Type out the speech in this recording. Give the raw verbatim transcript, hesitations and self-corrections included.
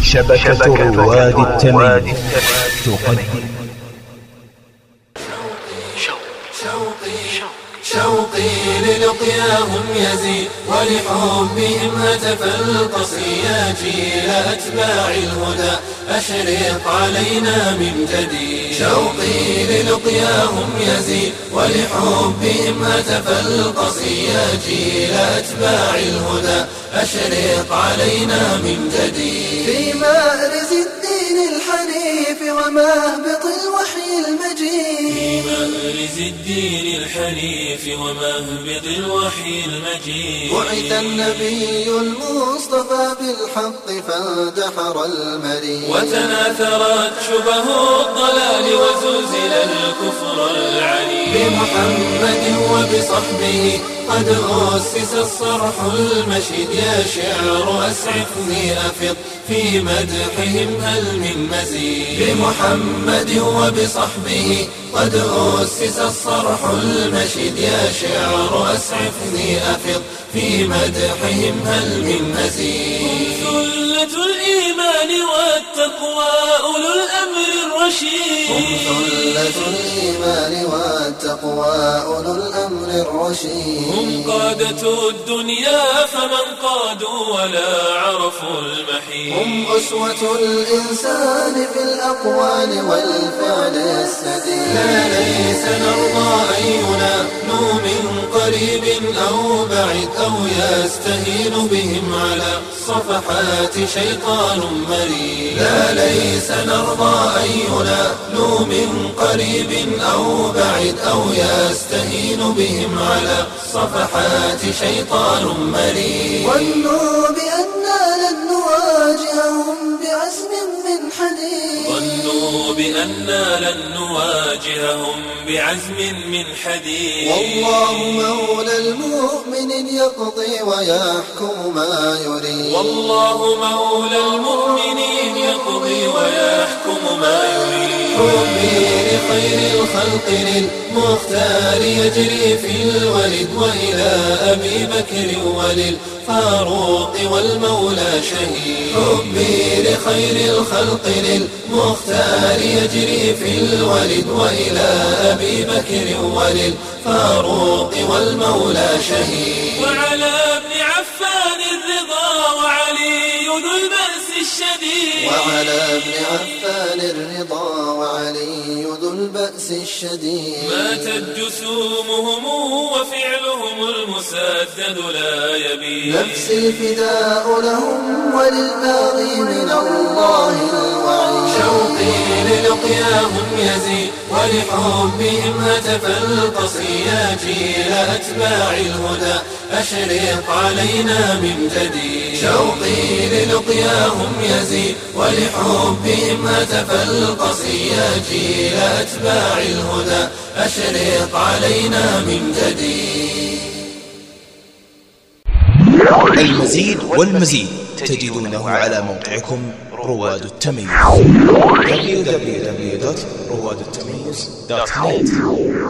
شبكة رواد التمييز تقدم شوقي للقياهم يزيد ولحبهم هتف القصي يا جيل أتباع الهدى أشرق علينا من جديد. شوقي للقياهم يزيد ولحبهم هتف القصي يا جيل أتباع الهدى أشرق علينا من جديد. في مأرز الدين الحنيف ومهبط الوحي المجيد. في مأرز الدين الحنيف ومهبط الوحي المجيد. بعث النبي المصطفى بالحق فاندحر المريد. وتناثرت شبه الضلال وزلزل الكفر العنيد. بمحمد وبصحبه قد أسس الصرح المشيد. يا شعر أسعفني أفض في مدحهم هل من مزيد. بمحمد وبصحبه قد أسس الصرح المشيد. يا شعر أسعفني أفض في مدحهم هل من مزيد. ثلة الإيمان والتقوى أولو الأمر الرشيد. هم ثلة الإيمان والتقوى أولو الأمر الرشيد. هم قادة الدنيا فمن قادوا ولا عرفوا المحيد. هم أسوة الإنسان في الأقوال والفعل السديد. لا ليس نرضى أن ينالوا من قريب أو بعيد أو يستهين بهم على صفحات شيطان مريد. لا ليس نرضى أن ينالوا من قريب أو بعيد أو يستهين بهم على صفحات شيطان مريد. ظنوا بأننا لن نواجههم بعزم من حديد. ظنوا بأننا لن نواجههم بعزم من حديد. والله مولى المؤمن يقضي ويحكم ما يريد. والله مولى المؤمنين يقضي ويحكم ما يريد. حبي لخير الخلق للمختار يجري في الولد وإلى أبي بكر وللفاروق والمولى شهيد. حبي لخير الخلق للمختار يجري في الولد وإلى أبي بكر وللفاروق والمولى شهيد. وعلى ابن عفان الرضا وعلي ذو البأس الشديد. وعلى ابن عفان الرضا وعلي ذو البأس الشديد. ماتت جسومهم وفعلهم المسدد لا يبيد. نفسي الفداء لهم وللباغي من الله الوعيد. شوقي للقياهم يزيد ولحبهم هتف القصي يا جيل أتباع الهدى أشرق علينا من جديد. شوقي للقياهم يزيد ولحبهم هتف القصي يا جيل أتباع الهدى أشرق علينا من جديد. المزيد والمزيد تجدونه على موقعكم رواد التمييز دبليو دبليو دبليو دوت رواد التمييز دوت نت.